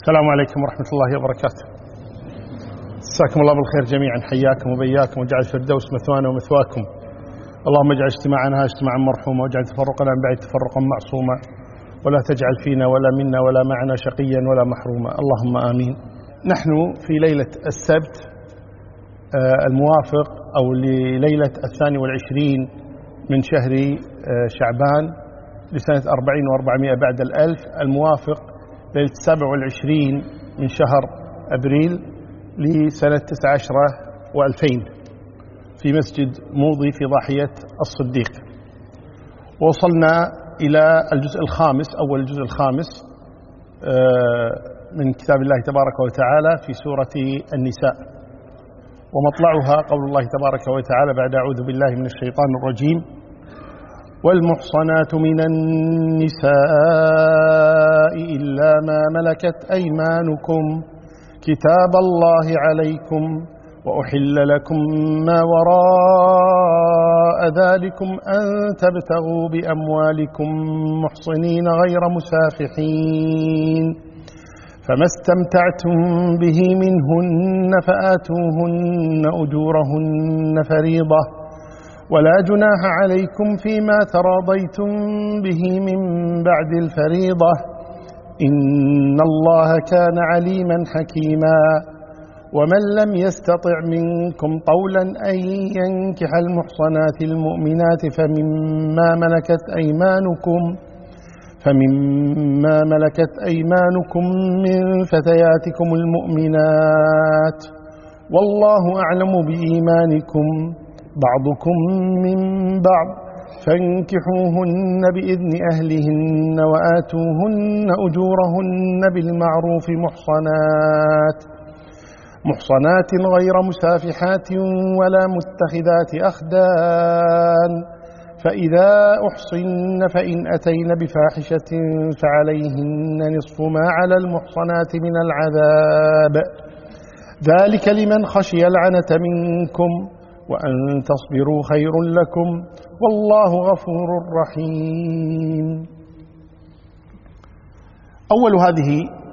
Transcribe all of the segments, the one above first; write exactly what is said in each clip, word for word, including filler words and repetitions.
السلام عليكم ورحمة الله وبركاته. مساكم الله بالخير جميعا، حياكم وبياكم، وجعل الفردوس مثوانا ومثواكم. اللهم اجعل اجتماعنا اجتماعا مرحوما، واجعل تفرقنا من بعد تفرقا معصوما، ولا تجعل فينا ولا منا ولا معنا شقيا ولا محروما، اللهم آمين. نحن في ليلة السبت الموافق أو لليلة الثاني والعشرين من شهر شعبان لسنة أربعين وأربعمائة بعد الألف، الموافق ليلة السابع والعشرين من شهر أبريل لسنة تسعة عشر وألفين في مسجد موضي في ضاحية الصديق. وصلنا إلى الجزء الخامس، أول الجزء الخامس من كتاب الله تبارك وتعالى في سورة النساء، ومطلعها قول الله تبارك وتعالى بعد أعوذ بالله من الشيطان الرجيم: والمحصنات من النساء إلا ما ملكت أيمانكم كتاب الله عليكم وأحل لكم ما وراء ذلكم أن تبتغوا بأموالكم محصنين غير مسافحين، فما استمتعتم به منهن فآتوهن أجورهن فريضة، ولا جناح عليكم فيما تراضيتم به من بعد الفريضة، إن الله كان عليما حكيما. ومن لم يستطع منكم طولا أن ينكح المحصنات المؤمنات فمما ملكت أيمانكم فمما ملكت أيمانكم من فتياتكم المؤمنات، والله أعلم بإيمانكم بعضكم من بعض، فانكحوهن بإذن أهلهن وآتوهن أجورهن بالمعروف محصنات محصنات غير مسافحات ولا متخذات أخدان، فإذا أحصن فإن أتين بفاحشة فعليهن نصف ما على المحصنات من العذاب، ذلك لمن خشي العنة منكم، وأن تصبروا خير لكم، والله غفور رحيم. أول هذه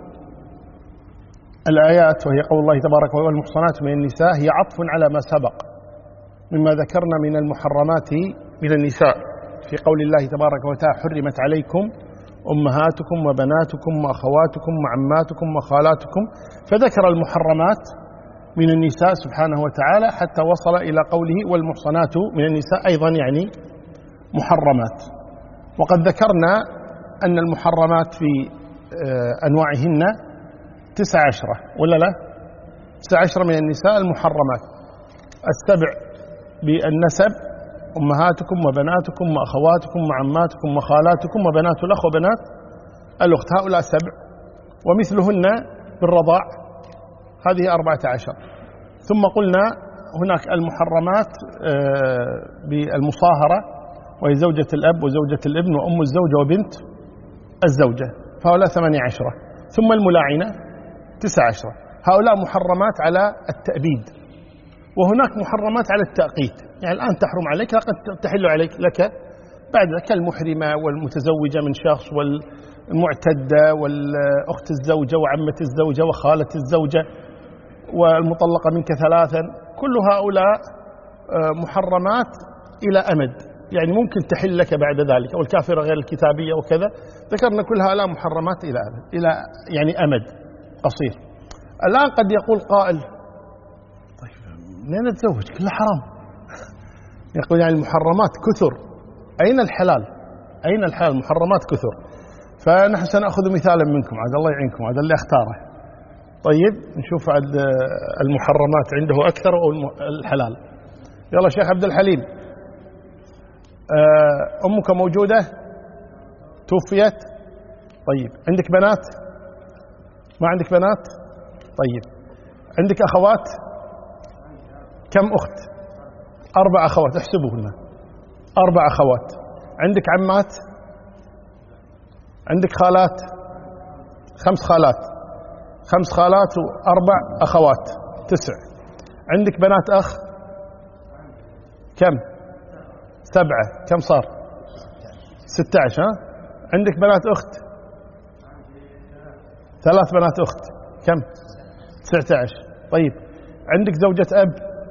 الآيات وهي قول الله تبارك وتعالى: والمحصنات من النساء، هي عطف على ما سبق مما ذكرنا من المحرمات من النساء في قول الله تبارك وتعالى: حرمت عليكم أمهاتكم وبناتكم وأخواتكم وعماتكم وخالاتكم، فذكر المحرمات من النساء سبحانه وتعالى حتى وصل إلى قوله: والمحصنات من النساء أيضا يعني محرمات. وقد ذكرنا أن المحرمات في أنواعهن تسع عشرة ولا لا؟ تسع عشرة من النساء المحرمات: السبع بالنسب: أمهاتكم وبناتكم وأخواتكم وعماتكم وخالاتكم وبنات الأخ وبنات الأخت، هؤلاء سبع، ومثلهن بالرضاع هذه أربعة عشر. ثم قلنا هناك المحرمات بالمصاهرة وهي زوجة الأب وزوجة الابن وأم الزوجة وبنت الزوجة، فهؤلاء ثمانية عشرة. ثم الملاعنة تسع عشرة، هؤلاء محرمات على التأبيد. وهناك محرمات على التأقيت، يعني الآن تحرم عليك لقد تحل عليك لك بعد ذلك، المحرمة والمتزوجة من شخص والمعتدة والأخت الزوجة وعمة الزوجة وخالة الزوجة والمطلقة منك ثلاثا، كل هؤلاء محرمات إلى أمد، يعني ممكن تحل لك بعد ذلك، أو الكافرة غير الكتابية وكذا، ذكرنا كل هؤلاء محرمات إلى أمد، إلى يعني أمد قصير. الآن قد يقول قائل: طيب منين أتزوج؟ كله حرام. يقول يعني المحرمات كثر، أين الحلال؟ أين الحلال؟ المحرمات كثر. فنحن سنأخذ مثالا منكم، عاد الله يعينكم، هذا اللي اختاره. طيب نشوف عاد المحرمات عنده أكثر أو الحلال. يلا شيخ عبد الحليم، أمك موجودة؟ توفيت؟ طيب عندك بنات؟ ما عندك بنات؟ طيب عندك أخوات؟ كم أخت؟ أربع أخوات، احسبوهن أربع أخوات. عندك عمات؟ عندك خالات؟ خمس خالات، خمس خالات وأربع أخوات، تسع. عندك بنات أخ؟ كم؟ سبعة. كم صار؟ ستة عشر. ها؟ عندك بنات أخت؟ ثلاث بنات أخت كم؟ تسعة عشر. طيب عندك زوجة أب،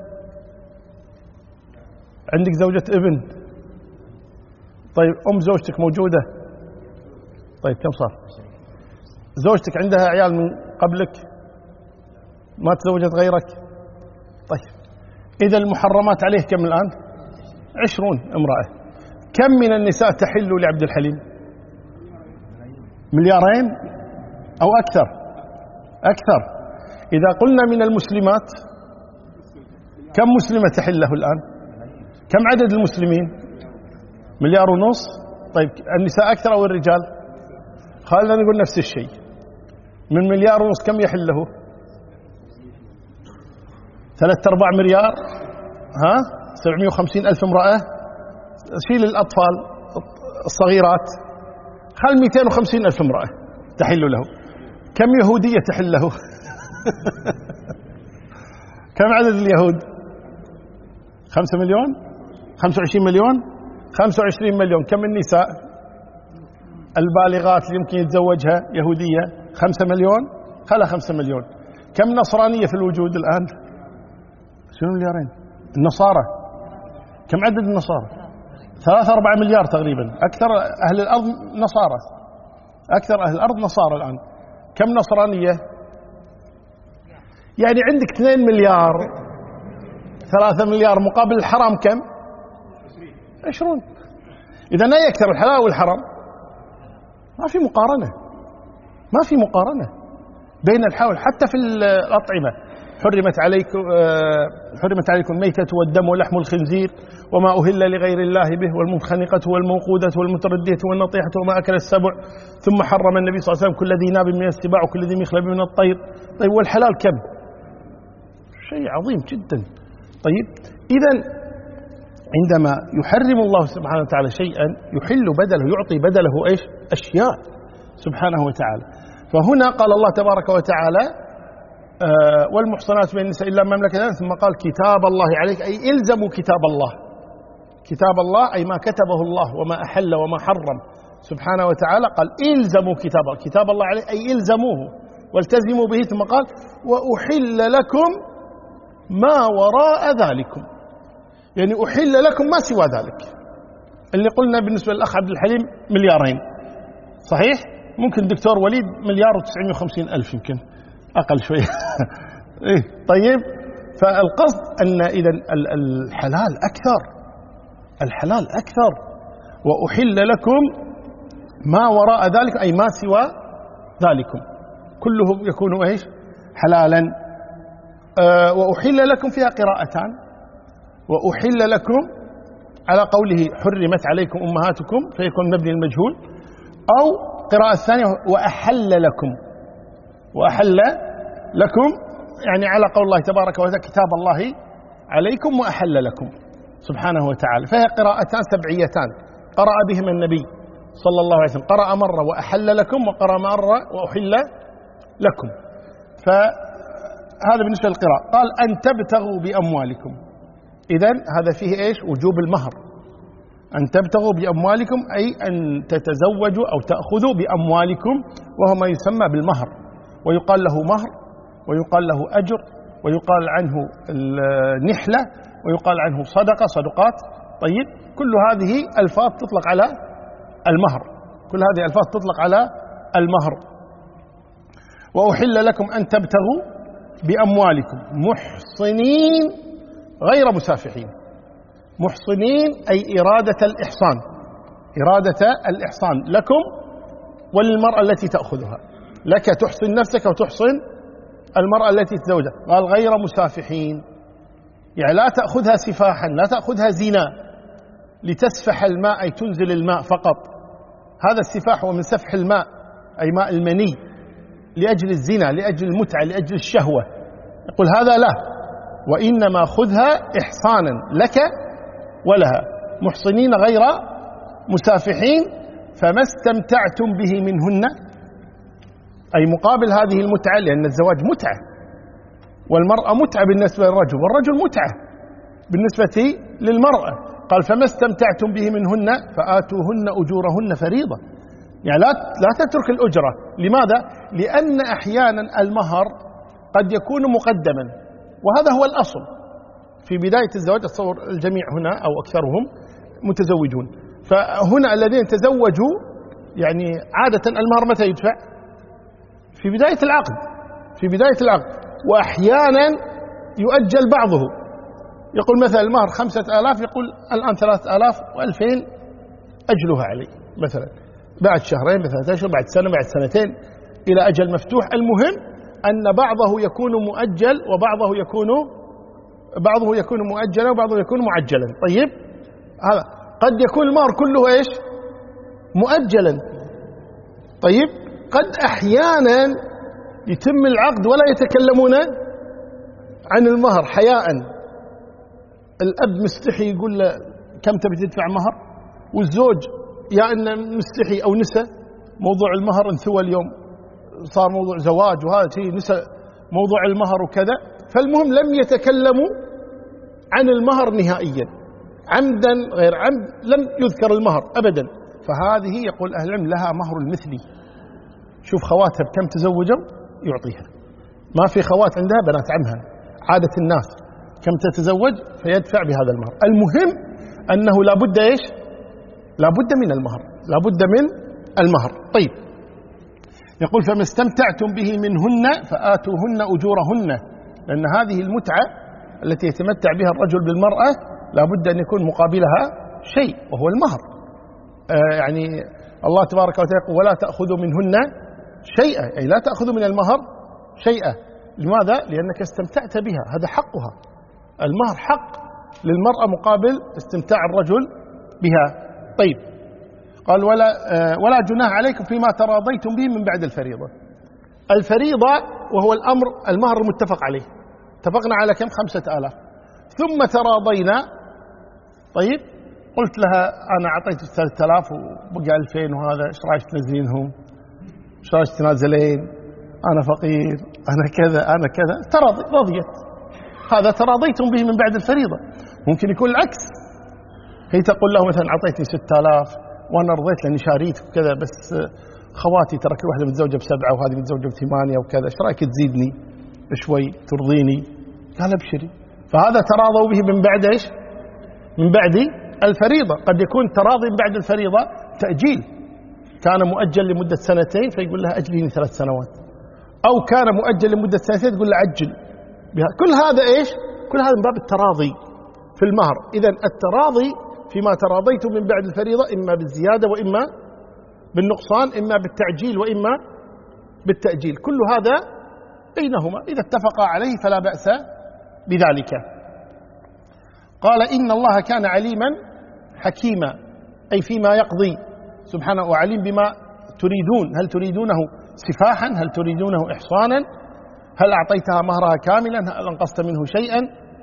عندك زوجة ابن، طيب أم زوجتك موجودة؟ طيب كم صار؟ زوجتك عندها عيال من قبلك؟ ما تزوجت غيرك؟ طيب إذا المحرمات عليه كم الآن؟ عشرون امرأة. كم من النساء تحل لعبد الحليم؟ مليارين أو أكثر؟ أكثر. إذا قلنا من المسلمات كم مسلمة تحل له الآن؟ كم عدد المسلمين؟ مليار ونص. طيب النساء أكثر أو الرجال؟ خلينا نقول نفس الشيء. من مليار ونص كم يحل له؟ ثلاثة أرباع مليار، ها سبعمائة وخمسين ألف امرأة. شيل الأطفال الصغيرات، خل مئتين وخمسين ألف امرأة تحل له. كم يهودية تحل له؟ كم عدد اليهود؟ خمسة مليون، خمسة وعشرين مليون، خمسة وعشرين مليون. كم النساء البالغات اللي يمكن يتزوجها يهودية؟ خمسة مليون، خلا خمسة مليون. كم نصرانية في الوجود الآن؟ شنو مليارين؟ النصارى كم عدد النصارى؟ ثلاثة أربعة مليار تقريبا. أكثر أهل الأرض نصارى، أكثر أهل الأرض نصارى الآن. كم نصرانية؟ يعني عندك اثنين مليار، ثلاثة مليار مقابل الحرام كم؟ عشرون. إذا لا يكثر الحلال والحرام، ما في مقارنة، ما في مقارنة بين الحول. حتى في الأطعمة حرمت عليكم حرمت عليكم الميتة والدم ولحم الخنزير وما أهل لغير الله به والمنخنقة والموقودة والمتردية والنطيحة وما أكل السبع، ثم حرم النبي صلى الله عليه وسلم كل ذي ناب من السباع وكل ذي مخلب من الطير. طيب والحلال كم؟ شيء عظيم جدا. طيب إذا عندما يحرم الله سبحانه وتعالى شيئا يحل بدله، يعطي بدله إيش؟ أشياء سبحانه وتعالى. فهنا قال الله تبارك وتعالى آه والمحصنات من النساء إلا ما ملكت أيمانكم، ثم قال كتاب الله عليك، أي إلزموا كتاب الله. كتاب الله أي ما كتبه الله وما أحل وما حرم سبحانه وتعالى. قال إلزموا كتاب الله، كتاب الله عليك أي إلزموه والتزموا به. ثم قال وأحل لكم ما وراء ذلكم، يعني أحل لكم ما سوى ذلك. اللي قلنا بالنسبة للأخ عبد الحليم مليارين، صحيح؟ ممكن دكتور وليد مليار وتسعمائة وخمسين ألف، يمكن أقل شوية. إيه طيب، فالقصد أن إذا الحلال أكثر، الحلال أكثر. وأحل لكم ما وراء ذلك أي ما سوى ذلكم، كله يكون إيش؟ حلالا. أه وأحل لكم فيها قراءتان، وأحل لكم على قوله حرمت عليكم أمهاتكم فيكون مبني المجهول، أو قراءة الثانية وأحل لكم، وأحل لكم يعني على قول الله تبارك وتعالى كتاب الله عليكم وأحل لكم سبحانه وتعالى. فهي قراءتان سبعيتان قرأ بهما النبي صلى الله عليه وسلم، قرأ مرة وأحل لكم، وقرأ مرة وأحل لكم. فهذا بالنسبة للقراءة. قال أن تبتغوا بأموالكم، إذن هذا فيه إيش؟ وجوب المهر. أن تبتغوا بأموالكم أي أن تتزوجوا أو تأخذوا بأموالكم، وهو ما يسمى بالمهر، ويقال له مهر، ويقال له أجر، ويقال عنه النحلة، ويقال عنه صدقة، صدقات. طيب كل هذه ألفاظ تطلق على المهر، كل هذه ألفاظ تطلق على المهر. وأحل لكم أن تبتغوا بأموالكم محصنين غير مسافحين. محصنين أي إرادة الإحصان، إرادة الإحصان لكم وللمرأة التي تأخذها. لك تحصن نفسك وتحصن المرأة التي تزوجها. قال غير مسافحين، يعني لا تأخذها سفاحا، لا تأخذها زنا لتسفح الماء أي تنزل الماء فقط. هذا السفاح هو من سفح الماء أي ماء المني لأجل الزنا، لأجل المتعة، لأجل الشهوة. يقول هذا لا، وإنما خذها إحصانا لك ولها، محصنين غير مسافحين. فما استمتعتم به منهن أي مقابل هذه المتعة، لأن الزواج متعة، والمرأة متعة بالنسبة للرجل، والرجل متعة بالنسبة للمرأة. قال فما استمتعتم به منهن فآتوهن أجورهن فريضة، يعني لا لا تترك الأجرة. لماذا؟ لأن أحيانا المهر قد يكون مقدما، وهذا هو الأصل في بداية الزواج. أتصور الجميع هنا أو أكثرهم متزوجون، فهنا الذين تزوجوا يعني عادة المهر متى يدفع؟ في بداية العقد، في بداية العقد. وأحيانا يؤجل بعضه، يقول مثلا المهر خمسة آلاف، يقول الآن ثلاثة آلاف وألفين أجلها علي مثلا، بعد شهرين، بعد ثلاثة أشهر، بعد سنة، بعد سنتين، إلى أجل مفتوح. المهم أن بعضه يكون مؤجل وبعضه يكون بعضه يكون مؤجلا وبعضه يكون معجلا. طيب، هذا قد يكون المهر كله إيش؟ مؤجلا. طيب، قد أحيانا يتم العقد ولا يتكلمون عن المهر حياء. الأب مستحي يقول له كم تبي تدفع مهر، والزوج يا إنه مستحي أو نسى موضوع المهر، انثوى اليوم صار موضوع زواج وهذا شيء، نسى موضوع المهر وكذا. فالمهم لم يتكلموا عن المهر نهائيا، عمدا غير عمد لم يذكر المهر أبدا. فهذه يقول أهل العلم لها مهر المثلي. شوف خواتها بكم تزوجوا يعطيها، ما في خوات عندها بنات عمها، عادة الناس كم تتزوج فيدفع بهذا المهر. المهم أنه لا بد إيش؟ لا بد من المهر، لا بد من المهر. طيب، يقول فما استمتعتم به منهن فآتوهن أجورهن، لأن هذه المتعة التي يتمتع بها الرجل بالمرأة لا بد أن يكون مقابلها شيء وهو المهر. آه يعني الله تبارك وتعالى يقول ولا تأخذوا منهن شيئا، أي لا تأخذوا من المهر شيئا. لماذا؟ لأنك استمتعت بها، هذا حقها. المهر حق للمرأة مقابل استمتاع الرجل بها. طيب، قال ولا آه ولا جناح عليكم فيما تراضيتم به من بعد الفريضة. الفريضة وهو الأمر المهر المتفق عليه، اتفقنا على كم؟ خمسة آلاف، ثم تراضينا. طيب، قلت لها أنا أعطيت ثلاثة آلاف وبقى ألفين، وهذا إيش رأيك تنزلينهم؟ إيش رأيك تنازلين؟ أنا فقير، أنا كذا، أنا كذا. تراضي، رضيت. هذا تراضيتم به من بعد الفريضة. ممكن يكون العكس، هي تقول له مثلا أعطيتني ستة آلاف وأنا رضيت لأني شاريتك وكذا، بس خواتي ترى كل واحدة متزوجة بسبعة وهذه متزوجة بثمانية وكذا، إيش رأيك تزيدني شوي ترضيني؟ قال ابشري. فهذا تراضوا به من بعد إيش؟ من بعد الفريضة. قد يكون تراضي من بعد الفريضة تأجيل، كان مؤجل لمدة سنتين فيقول لها أجليني ثلاث سنوات، أو كان مؤجل لمدة سنتين تقول له عجل بها. كل هذا إيش؟ كل هذا من باب التراضي في المهر. إذن التراضي فيما تراضيتم من بعد الفريضة إما بالزيادة وإما بالنقصان، إما بالتعجيل وإما بالتأجيل، كل هذا بينهما إذا اتفقا عليه فلا بأس بذلك. قال إن الله كان عليما حكيما، أي فيما يقضي سبحانه، وعليم بما تريدون. هل تريدونه سفاحا؟ هل تريدونه إحصانا؟ هل أعطيتها مهرها كاملا؟ هل أنقصت منه شيئا؟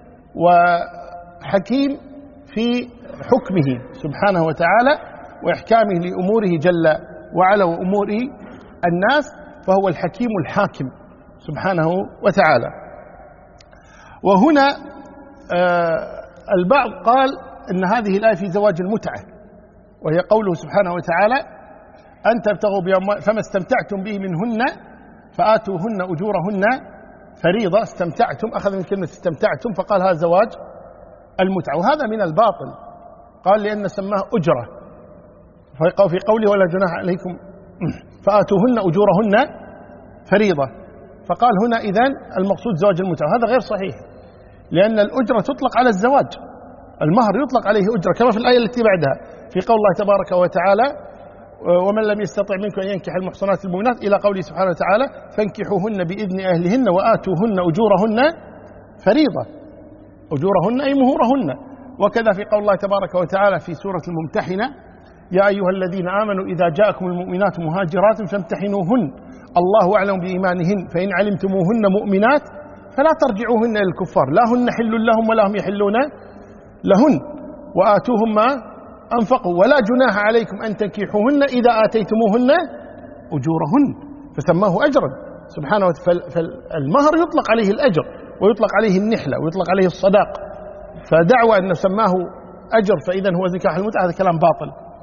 وحكيم في حكمه سبحانه وتعالى وإحكامه لأموره جل وعلا وأمور الناس، فهو الحكيم الحاكم سبحانه وتعالى. وهنا آه البعض قال إن هذه الآية في زواج المتعة، وهي قوله سبحانه وتعالى أن تبتغوا بأموال فما استمتعتم به منهن فآتوهن أجورهن فريضة. استمتعتم، أخذ من كلمة استمتعتم فقال هذا زواج المتعة، وهذا من الباطل. قال لأن سماه أجرة، في قوله ولا جناح عليكم فآتوهن أجورهن فريضة، فقال هنا إذن المقصود زواج المتعة. هذا غير صحيح، لأن الأجرة تطلق على الزواج، المهر يطلق عليه أجرة، كما في الآية التي بعدها في قول الله تبارك وتعالى ومن لم يستطع منكم أن ينكح المحصنات المؤمنات إلى قوله سبحانه وتعالى فانكحوهن بإذن أهلهن وآتوهن أجورهن فريضة. أجورهن أي مهورهن. وكذا في قول الله تبارك وتعالى في سورة الممتحنة يا أيها الذين آمنوا إذا جاءكم المؤمنات مهاجرات فامتحنوهن الله أعلم بإيمانهن فإن علمتموهن مؤمنات فلا ترجعوهن إلى الكفار لا هن حل لهم ولا هم يحلون لهن وآتوهم ما أنفقوا ولا جناح عليكم أن تنكحوهن إذا آتيتموهن أجورهن، فسماه أجرا سبحانه وتعالى. فالمهر يطلق عليه الأجر ويطلق عليه النحلة ويطلق عليه الصداق، فدعوى أن سماه أجر فإذا هو زكاة المتعة هذا كلام باطل.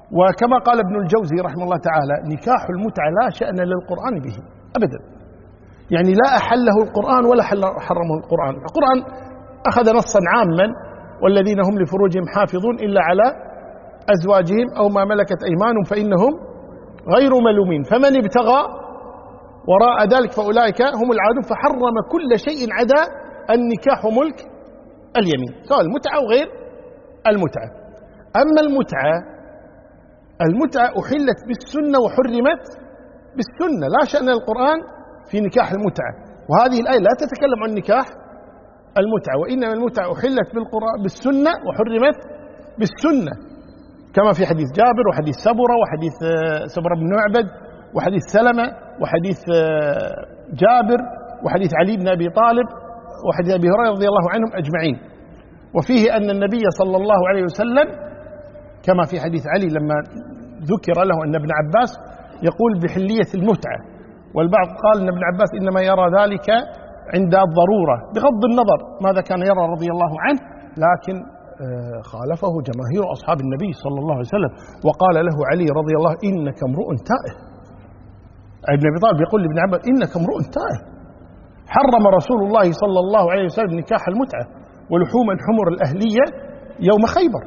وكما قال ابن الجوزي رحمه الله تعالى: نكاح المتعة لا شأن للقرآن به أبدا، يعني لا أحله القرآن ولا حرمه القرآن. القرآن أخذ نصا عاما: والذين هم لفروجهم حافظون إلا على أزواجهم أو ما ملكت أيمانهم فإنهم غير ملومين، فمن ابتغى وراء ذلك فأولئك هم العادون، فحرم كل شيء عدا النكاح وملك اليمين، سواء المتعة أو غير المتعة. أما المتعة المتعة أحلت بالسنة وحرمت بالسنة، لا شأن القرآن في نكاح المتعة. وهذه الآية لا تتكلم عن نكاح المتعة، وإنما المتعة أحلت بالقرآن بالسنة وحرمت بالسنة، كما في حديث جابر وحديث سبرة وحديث سبرة بن معبد وحديث سلمة وحديث جابر وحديث علي بن أبي طالب وحديث أبي هريرة رضي الله عنهم أجمعين. وفيه أن النبي صلى الله عليه وسلم كما في حديث علي لما ذكر له أن ابن عباس يقول بحلية المتعة، والبعض قال أن ابن عباس إنما يرى ذلك عند الضرورة بغض النظر ماذا كان يرى رضي الله عنه، لكن خالفه جماهير أصحاب النبي صلى الله عليه وسلم. وقال له علي رضي الله: إنك امرؤ تائه. ابن أبي طالب يقول لابن عباس: إنك امرؤ تائه. حرم رسول الله صلى الله عليه وسلم نكاح المتعة ولحوم الحمر الأهلية يوم خيبر.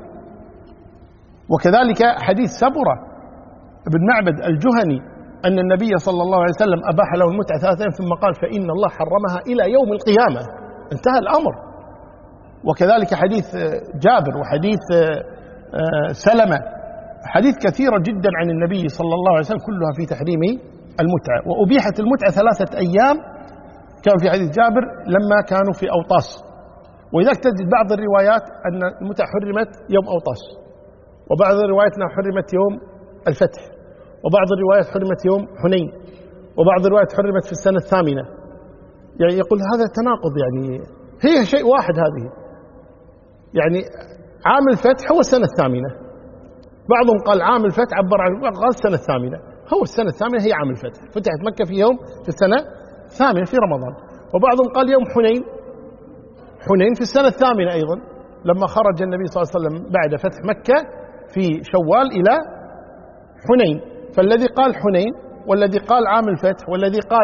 وكذلك حديث سبرة بن معبد الجهني أن النبي صلى الله عليه وسلم أباح له المتعة ثلاثين ثم قال: فإن الله حرمها إلى يوم القيامة. انتهى الأمر. وكذلك حديث جابر وحديث سلمة، حديث كثيرة جدا عن النبي صلى الله عليه وسلم كلها في تحريم المتعة. وأبيحت المتعة ثلاثة أيام كان في حديث جابر لما كانوا في أوطاس. وإذا تجد بعض الروايات أن المتعة حرمت يوم أوطاس، وبعض الروايات أنها حرمت يوم الفتح، وبعض الروايات حرمت يوم حنين، وبعض الروايات حرمت في السنة الثامنة. يعني يقول هذا تناقض، يعني هي شيء واحد هذه، يعني عام الفتح هو السنة الثامنة، بعضهم قال عام الفتح عبر عن قال السنة الثامنة، هو السنة الثامنة هي عام الفتح، فتحت مكة في يوم في السنة الثامنة في رمضان. وبعضهم قال يوم حنين، حنين في السنة الثامنة أيضا لما خرج النبي صلى الله عليه وسلم بعد فتح مكة في شوال إلى حنين. فالذي قال حنين والذي قال عام الفتح والذي قال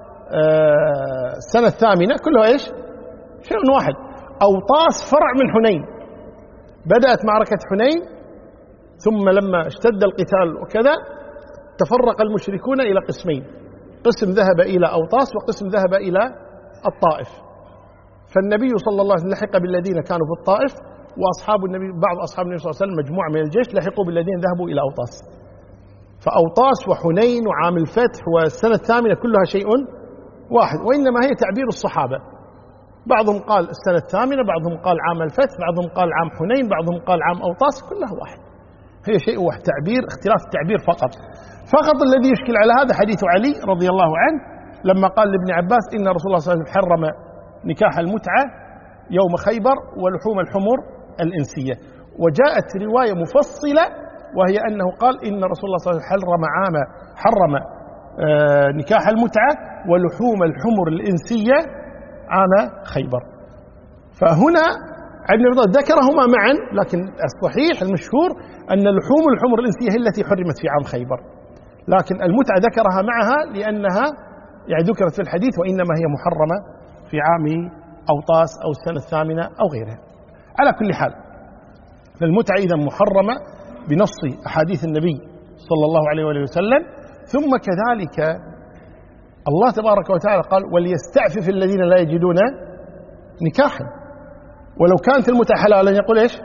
آه السنة الثامنة كلها إيش؟ شيء واحد. أوطاس فرع من حنين، بدأت معركة حنين، ثم لما اشتد القتال وكذا تفرق المشركون إلى قسمين، قسم ذهب إلى أوطاس وقسم ذهب إلى الطائف. فالنبي صلى الله عليه وسلم لحق بالذين كانوا في الطائف، وأصحاب النبي بعض أصحاب النبي صلى الله عليه وسلم مجموعة من الجيش لحقوا بالذين ذهبوا إلى أوطاس. فأوطاس وحنين وعام الفتح والسنة الثامنة كلها شيء واحد، وإنما هي تعبير الصحابة، بعضهم قال السنة الثامنة، بعضهم قال عام الفتح، بعضهم قال عام حنين، بعضهم قال عام أوطاس، كلها واحد، هي شيء واحد، تعبير اختلاف التعبير فقط. فقط الذي يشكل على هذا حديث علي رضي الله عنه لما قال لابن عباس إن رسول الله صلى الله عليه وسلم حرم نكاح المتعة يوم خيبر ولحوم الحمر الإنسية. وجاءت رواية مفصلة وهي أنه قال إن رسول الله صلى الله عليه وسلم حرم عام حرم آه نكاح المتعة ولحوم الحمر الإنسية عام خيبر. فهنا ابن عباس ذكرهما معا، لكن الصحيح المشهور أن لحوم الحمر الإنسية هي التي حرمت في عام خيبر، لكن المتعة ذكرها معها لأنها يعني ذكرت في الحديث، وإنما هي محرمة في عام أوطاس أو السنة الثامنة أو غيرها. على كل حال فالمتعة إذا محرمة بنص أحاديث النبي صلى الله عليه وآله وسلم. ثم كذلك الله تبارك وتعالى قال وليستعفف الذين لا يجدون نكاحا، ولو كانت المتعة حلالا يقول إيش؟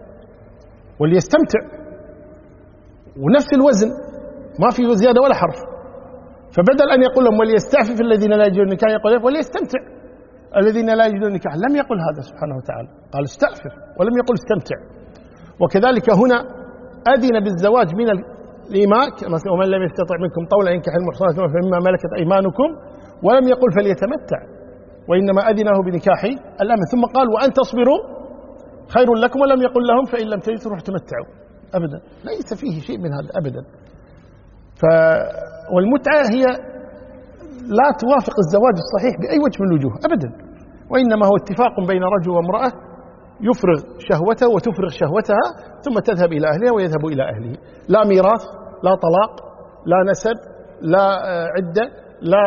وليستمتع، ونفس الوزن ما في زيادة ولا حرف. فبدل أن يقول لهم وليستعفف الذين لا يجدون نكاحا يقول إيش؟ وليستمتع الذين لا يجدون نكاحا. لم يقل هذا سبحانه وتعالى، قال استعفف ولم يقل استمتع. وكذلك هنا أذن بالزواج من الإماء ومن لم يستطع منكم طولا ينكح المحصنات فمما ملكت أيمانكم، ولم يقل فليتمتع، وإنما أذنه بنكاح الأمة. ثم قال وأن تصبروا خير لكم، ولم يقل لهم فإن لم تجدوا تمتعوا أبدا. ليس فيه شيء من هذا أبدا. ف والمتعة هي لا توافق الزواج الصحيح بأي وجه من الوجوه أبدا، وإنما هو اتفاق بين رجل وامرأة يفرغ شهوته وتفرغ شهوتها ثم تذهب إلى أهلها ويذهب إلى أهله. لا ميراث، لا طلاق، لا نسب، لا عدة، لا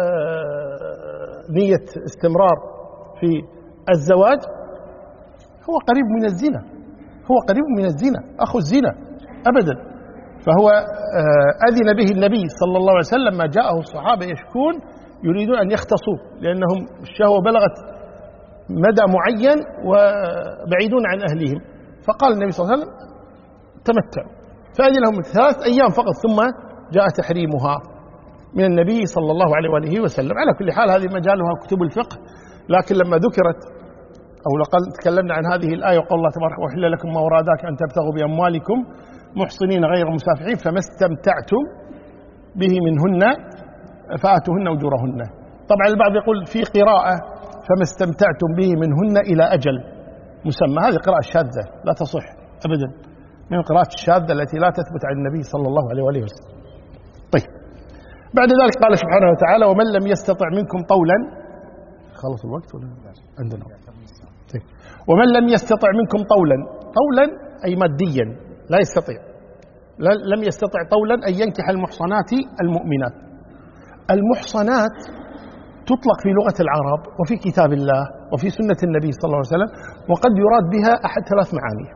نية استمرار في الزواج. هو قريب من الزنا، هو قريب من الزنا، أخو الزنا أبدا. فهو أذن به النبي صلى الله عليه وسلم ما جاءه الصحابة يشكون يريدون أن يختصوا لأنهم الشهوة بلغت مدى معين وبعيدون عن أهلهم، فقال النبي صلى الله عليه وسلم تمتعوا، فأذن لهم ثلاث أيام فقط ثم جاء تحريمها من النبي صلى الله عليه وآله وسلم. على كل حال هذه مجالها كتب الفقه، لكن لما ذكرت أو لقد تكلمنا عن هذه الآية وقال الله تبارك وحل لكم ما ورادك أن تبتغوا بأموالكم محصنين غير مسافحين فما استمتعتم به منهن فآتوهن أجورهن. طبعا البعض يقول في قراءة فما استمتعتم به منهن إلى أجل مسمى، هذه قراءة شاذة لا تصح أبدا، من القراءات الشاذة التي لا تثبت عن النبي صلى الله عليه وآله وسلم. طيب بعد ذلك قال سبحانه وتعالى ومن لم يستطع منكم طولا، خلص الوقت ولا عندنا؟ طيب. ومن لم يستطع منكم طولا، طولا أي ماديا لا يستطيع، لم يستطع طولا أن ينكح المحصنات المؤمنات. المحصنات تطلق في لغة العرب وفي كتاب الله وفي سنة النبي صلى الله عليه وسلم، وقد يراد بها أحد ثلاث معاني.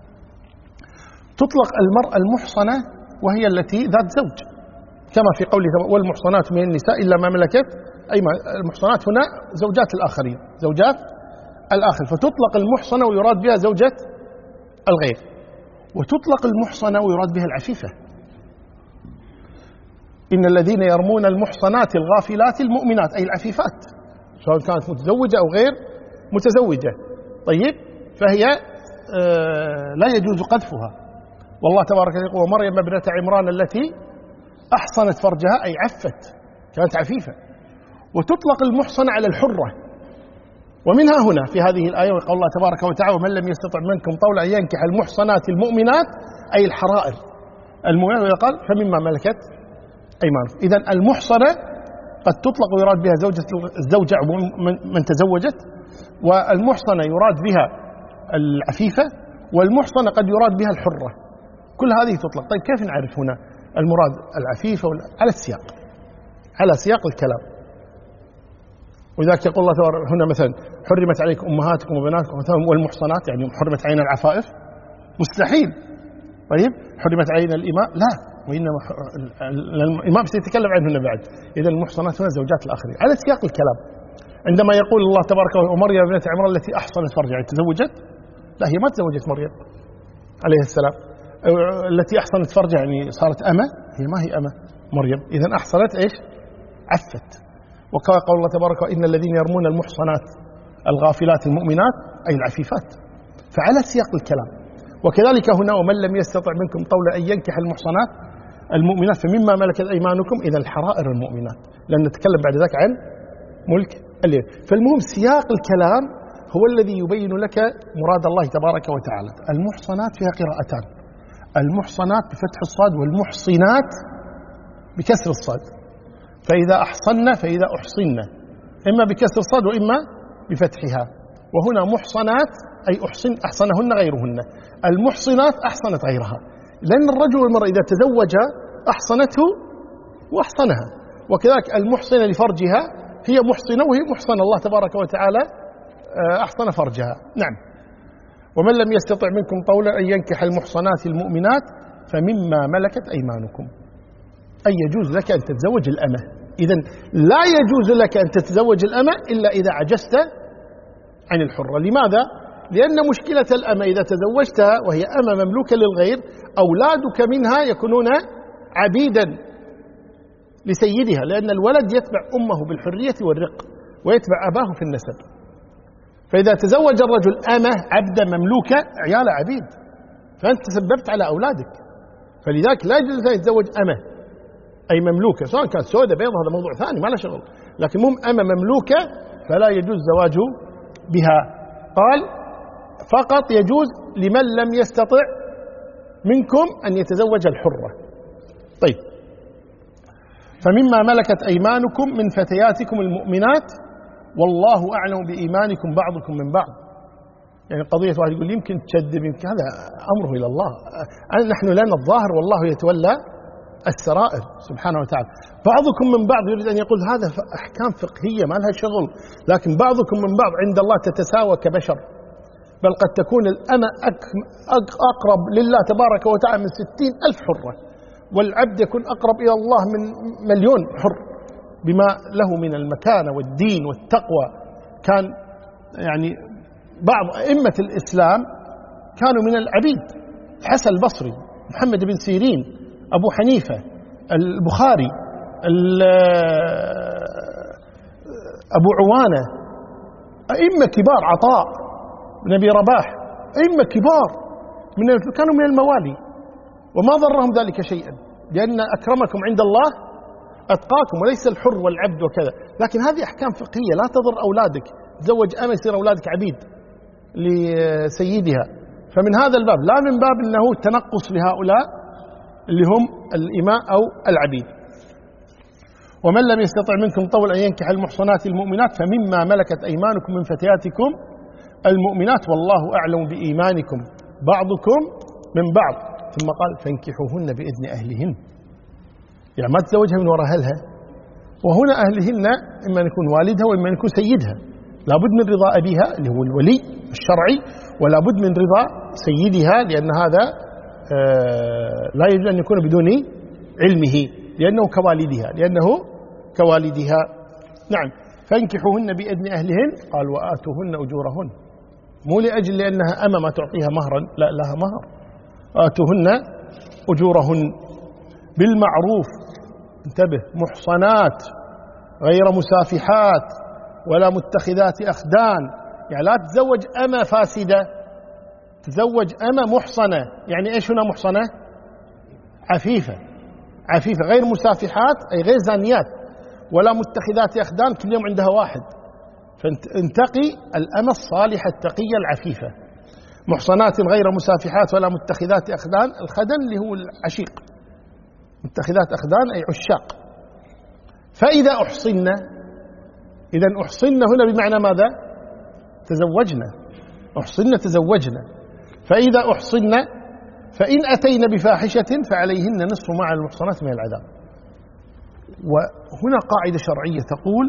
تطلق المرأة المحصنة وهي التي ذات زوج، كما في قوله والمحصنات من النساء إلا ما ملكت أيمان. المحصنات هنا زوجات الآخرين، زوجات الآخر، فتطلق المحصنة ويراد بها زوجة الغير. وتطلق المحصنة ويراد بها العفيفة. إن الذين يرمون المحصنات الغافلات المؤمنات أي العفيفات، سواء كانت متزوجة أو غير متزوجة. طيب فهي آه لا يجوز قذفها. والله تبارك وتعالى يقول ومريم ابنة عمران التي أحصنت فرجها أي عفت، كانت عفيفة. وتطلق المحصنة على الحرة، ومنها هنا في هذه الآية وقال الله تبارك وتعالى ومن لم يستطع منكم طولا أن ينكح المحصنات المؤمنات أي الحرائر المؤمنات، قال فمما ملكت أيمانكم. إذن المحصنة قد تطلق ويراد بها زوجة الزوجة من تزوجت، والمحصنة يراد بها العفيفة، والمحصنة قد يراد بها الحرة. كل هذه تطلق. طيب كيف نعرف هنا المراد العفيفة؟ على السياق، على سياق الكلام. وذلك يقول الله تعالى هنا مثلا حرمت عليكم أمهاتكم وبناتكم والمحصنات، يعني حرمت علينا العفائف؟ مستحيل. طيب حرمت علينا الإماء؟ لا، وإنما الإمام سيتكلم عنه بعد. إذا المحصنات هنا زوجات الآخرين على سياق الكلام. عندما يقول الله تبارك وتعالى ومريم ابنة عمران التي أحصنت فرجها، يعني تزوجت؟ لا، هي ما تزوجت مريم عليه السلام. التي أحصنت فرجها يعني صارت أمة؟ هي ما هي أمة مريم. إذا أحصنت إيش؟ عفت. وقال قول الله تبارك وإن الذين يرمون المحصنات الغافلات المؤمنات أي العفيفات، فعلى سياق الكلام. وكذلك هنا ومن لم يستطع منكم طولا أن ينكح المحصنات المؤمنات فمما ملكت أيمانكم إذا الحرائر المؤمنات، لأن نتكلم بعد ذلك عن ملك اليد. فالمهم سياق الكلام هو الذي يبين لك مراد الله تبارك وتعالى. المحصنات فيها قراءتان، المحصنات بفتح الصاد والمحصنات بكسر الصاد، فإذا أحصن فإذا أحصن، إما بكسر الصاد وإما بفتحها. وهنا محصنات أي أحصن أحصنهن غيرهن، المحصنات أحصنت غيرها، لأن الرجل والمرأة إذا تزوجا أحصنته وأحصنها. وكذلك المحصنة لفرجها هي محصنة وهي محصنة، الله تبارك وتعالى أحصن فرجها. نعم. ومن لم يستطع منكم طولا أن ينكح المحصنات المؤمنات فمما ملكت أيمانكم أي يجوز لك أن تتزوج الأمة. إذن لا يجوز لك أن تتزوج الأمة إلا إذا عجزت عن الحرة. لماذا؟ لأن مشكلة الأمة إذا تزوجتها وهي أمة مملوكة للغير أولادك منها يكونون عبيدا لسيدها، لأن الولد يتبع أمه بالحرية والرق ويتبع أباه في النسب. فإذا تزوج الرجل أمة عبدا مملوكة عيال عبيد، فأنت تسببت على أولادك. فلذلك لا يجوز أن يتزوج أمة أي مملوكة، سواء كانت سوداء بيضة هذا موضوع ثاني ما له شغل، لكن مهم أمة مملوكة فلا يجوز زواجه بها. قال فقط يجوز لمن لم يستطع منكم أن يتزوج الحرة. طيب فمما ملكت أيمانكم من فتياتكم المؤمنات والله أعلم بإيمانكم بعضكم من بعض. يعني قضية واحد يقول يمكن تكذب، يمكن هذا أمره إلى الله. نحن لنا الظاهر والله يتولى السرائر سبحانه وتعالى. بعضكم من بعض يريد أن يقول هذا أحكام فقهية ما لها شغل، لكن بعضكم من بعض عند الله تتساوى كبشر، بل قد تكون الأمة أقرب لله تبارك وتعالى من ستين ألف حرة، والعبد يكون أقرب إلى الله من مليون حر، بما له من المكانة والدين والتقوى. كان يعني بعض أئمة الإسلام كانوا من العبيد، الحسن البصري، محمد بن سيرين، أبو حنيفة، البخاري، أبو عوانة، أئمة كبار، عطاء بن أبي رباح، أئمة كبار من كانوا من الموالي، وما ضرهم ذلك شيئا، لأن أكرمكم عند الله أتقاكم، وليس الحر والعبد وكذا. لكن هذه أحكام فقهية لا تضر أولادك. تزوج أمة يصير أولادك عبيد لسيدها. فمن هذا الباب لا من باب أنه تنقص لهؤلاء اللي هم الإماء أو العبيد. ومن لم يستطع منكم طول أن ينكح المحصنات المؤمنات فمما ملكت أيمانكم من فتياتكم المؤمنات والله أعلم بإيمانكم بعضكم من بعض. ثم قال فانكحوهن بإذن أهلهن، يعني ما تزوجها من وراء أهلها. وهنا أهلهن إما أن يكون والدها وإما أن يكون سيدها، لابد من رضا أبيها اللي هو الولي الشرعي، ولا بد من رضا سيدها، لأن هذا لا يجوز أن يكون بدون علمه، لأنه كوالدها لأنه كوالدها نعم. فانكحوهن بإذن أهلهن، قال وآتوهن أجورهن، مو لأجل لأنها أما ما تعطيها مهرا، لا، لها مهر. آتوهن أجورهن بالمعروف، انتبه، محصنات غير مسافحات ولا متخذات أخدان. يعني لا تتزوج أما فاسدة، تزوج أما محصنة. يعني إيش هنا محصنة؟ عفيفة، عفيفة غير مسافحات أي غير زانيات، ولا متخذات أخدان كل يوم عندها واحد. فانتقي الأمة الصالحة التقية العفيفة. محصنات غير مسافحات ولا متخذات أخدان، الخدن اللي هو العشيق، متخذات أخدان أي عشاق. فإذا أحصن، إذا أحصن هنا بمعنى ماذا؟ تزوجنا، أحصن تزوجنا. فإذا أحصن فإن أتين بفاحشة فعليهن نصف ما على المحصنات من العذاب. وهنا قاعدة شرعية تقول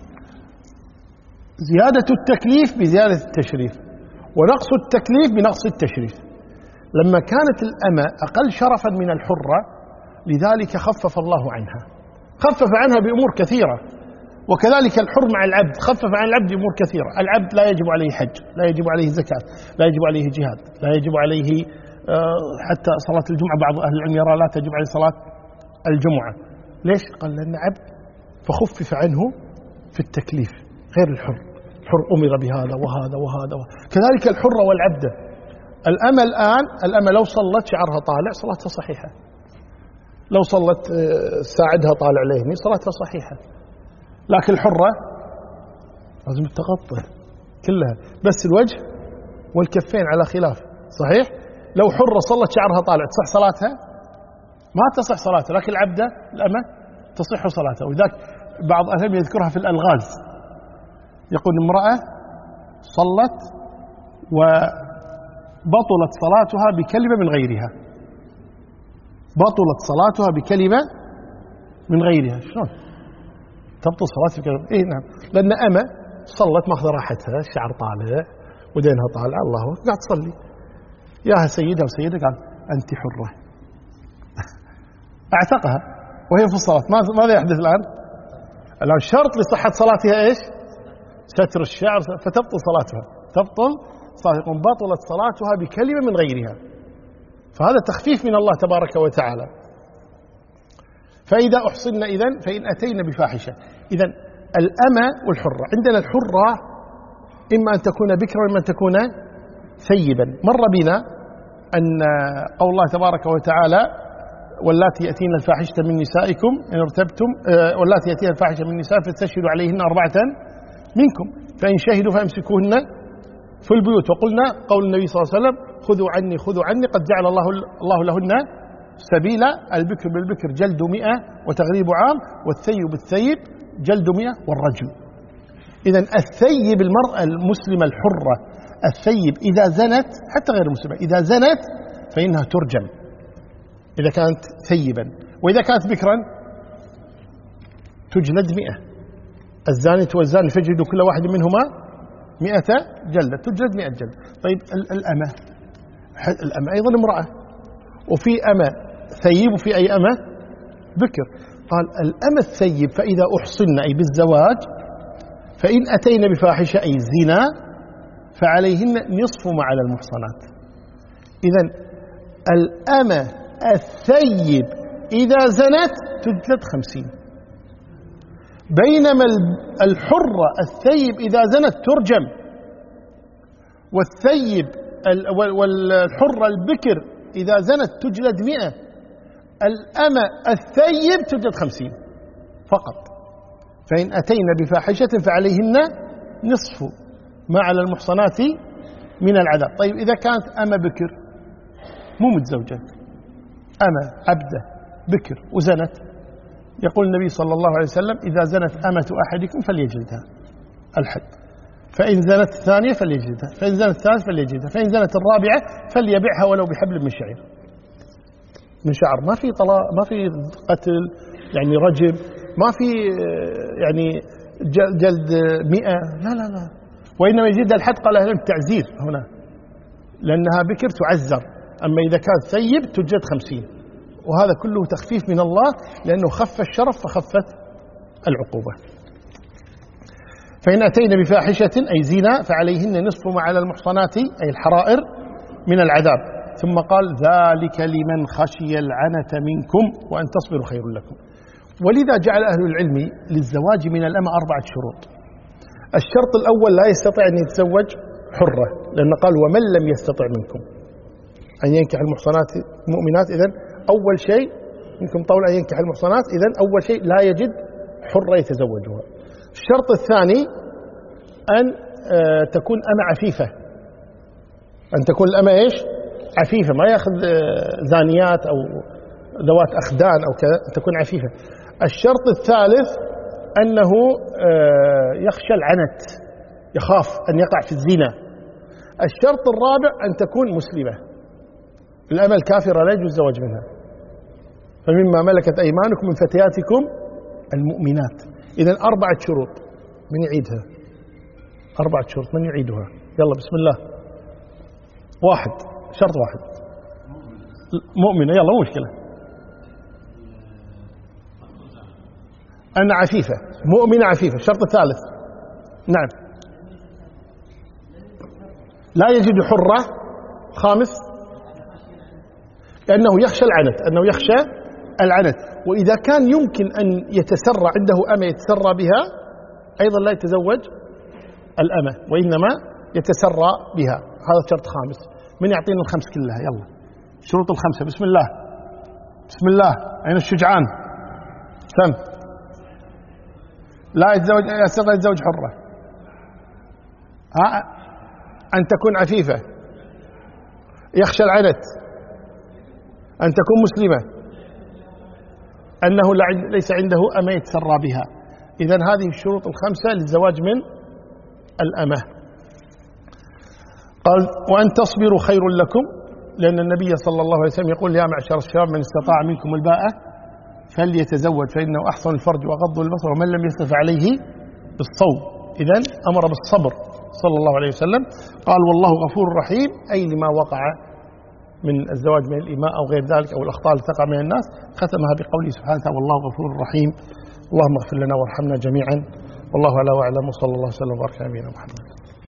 زيادة التكليف بزيادة التشريف، ونقص التكليف بنقص التشريف. لما كانت الأمة أقل شرفا من الحرة لذلك خفف الله عنها، خفف عنها بأمور كثيرة. وكذلك الحر مع العبد خفف عن العبد بأمور كثيرة. العبد لا يجب عليه حج، لا يجب عليه زكاة، لا يجب عليه جهاد، لا يجب عليه حتى صلاة الجمعة. بعض أهل العلم يرى لا تجب عليه صلاة الجمعة. ليش؟ قال لأن عبد فخفف عنه في التكليف غير الحر. الحر أمر بهذا وهذا وهذا وهذا. كذلك الحر والعبد. الأمة الآن، الأمة لو صلت شعرها طالع صلاتها صحيحة، لو صلت ساعدها طالع لهني صلاتها صحيحة. لكن الحرة لازم تغطى كلها، بس الوجه والكفين على خلاف. صحيح؟ لو حرة صلت شعرها طالع تصح صلاتها؟ ما تصح صلاتها. لكن العبدة الأمة تصح صلاتها. وذاك بعض أهل يذكرها في الألغاز، يقول امرأة صلت وبطلت صلاتها بكلمة من غيرها، بطلت صلاتها بكلمة من غيرها. شلون تبطل صلاتها بكلمة؟ إيه نعم، لأن أمة صلت ماخذ راحتها، الشعر طالع ودينها طالع، الله قاعد تصلي، ياها سيدها وسيدها قال أنت حرة أعتقها وهي في الصلاة. ماذا يحدث الآن؟ الآن شرط لصحة صلاتها إيش؟ ستر الشعر، فتبطل صلاتها، تبطل صلاتها، بطلت صلاتها بكلمة من غيرها. فهذا تخفيف من الله تبارك وتعالى. فإذا أحصن إذن فإن أتينا بفاحشة. إذن الأمة والحرة، عندنا الحرة إما أن تكون بكرا وإما أن تكون ثيبا. مر بنا أن قول الله تبارك وتعالى واللاتي يأتين الفاحشة من نسائكم إن ارتبتم، واللاتي يأتين الفاحشة من نسائكم فتستشهدوا عليهن أربعة منكم فإن شهدوا فامسكوهن في البيوت. وقلنا قول النبي صلى الله عليه وسلم خذوا عني خذوا عني قد جعل الله الله لهن سبيلا. البكر بالبكر جلد مئة وتغريب عام، والثيب بالثيب جلد مئة والرجم. إذن الثيب المرأة المسلمة الحرة الثيب إذا زنت حتى غير المسلمة إذا زنت فإنها ترجم إذا كانت ثيبا، وإذا كانت بكرا تجلد مئة. الزاني والزاني فاجلدوا كل واحد منهما مئة جلدة، تجلد مئة جلدة. طيب الأمة، الأمة أيضا امرأة، وفي أمة ثيب وفي أي أمة بكر. قال الأمة الثيب فإذا أحصن أي بالزواج فإن أتينا بفاحشة أي زنا فعليهن نصف ما على المحصنات. إذن الأمة الثيب إذا زنت تجلد خمسين، بينما الحرة الثيب إذا زنت ترجم، والثيب والحرة البكر إذا زنت تجلد مئة، الأمة الثيب تجلد خمسين فقط. فإن أتينا بفاحشة فعليهن نصف ما على المحصنات من العذاب. طيب إذا كانت أمة بكر مو متزوجة، أمة عبدة بكر وزنت، يقول النبي صلى الله عليه وسلم إذا زنت أمة أحدكم فليجلدها الحد، فإن زنت الثانية فليجلدها، فإن زنت الثالث فليجلدها، فإن زنت الرابعة فليبيعها ولو بحبل من شعير من شعر. ما في طلاق، ما في قتل يعني رجم، ما في يعني جلد مئة، لا لا لا، وإنما يجد الحد قال أهل التعزير هنا لأنها بكر تعزر، أما إذا كانت ثيب تجلد خمسين. وهذا كله تخفيف من الله لأنه خف الشرف فخفت العقوبة. فإن أتينا بفاحشة أي زنا فعليهن نصف ما على المحصنات أي الحرائر من العذاب. ثم قال ذلك لمن خشي العنة منكم وأن تصبروا خير لكم. ولذا جعل أهل العلم للزواج من الأمة أربعة شروط. الشرط الأول لا يستطيع أن يتزوج حرة، لأن قال ومن لم يستطع منكم أن ينكح المحصنات المؤمنات، إذن أول شيء منكم طول أن ينكح المحصنات، إذن أول شيء لا يجد حرة يتزوجها. الشرط الثاني أن تكون أمة عفيفة، أن تكون الأمة إيش؟ عفيفة، ما يأخذ زانيات أو ذوات أخدان أو كذا، أن تكون عفيفة. الشرط الثالث أنه يخشى العنت، يخاف أن يقع في الزنا. الشرط الرابع أن تكون مسلمة. الأمة الكافرة لا يجوز الزواج منها. فمما ملكت أيمانكم من فتياتكم المؤمنات. إذن أربعة شروط، من يعيدها؟ أربعة شروط من يعيدها؟ يلا بسم الله. واحد، شرط واحد مؤمنة، يلا مو مشكلة. أن عفيفة، مؤمنة عفيفة. الشرط الثالث نعم لا يجد حرة. خامس لأنه يخشى العنت، أنه يخشى العنت. وإذا كان يمكن أن يتسرى عنده أمة يتسرى بها أيضا لا يتزوج الأمة وإنما يتسرى بها. هذا شرط خامس. من يعطينا الخمس كلها؟ يلا شروط الخمسة. بسم الله بسم الله. أين الشجعان؟ سم. لا يتزوج، يستطيع يتزوج حرة. ها، أن تكون عفيفة، يخشى العنت، أن تكون مسلمة، أنه ليس عنده أمة يتسرى بها. إذن هذه الشروط الخمسة للزواج من الأمة. قال وأن تصبروا خير لكم، لأن النبي صلى الله عليه وسلم يقول يا معشر الشباب من استطاع منكم الباءة فليتزوج فإنه أحسن الفرج وغض البصر ومن لم يستطع عليه بالصوم. إذن أمر بالصبر صلى الله عليه وسلم. قال والله غفور رحيم، أي لما وقع من الزواج من الإماء أو غير ذلك أو الأخطاء التي تقع من الناس، ختمها بقوله سبحانه وتعالى والله غفور رحيم. اللهم اغفر لنا وارحمنا جميعا، والله أعلى وأعلم، وصلى الله وسلم وبارك على نبينا محمد.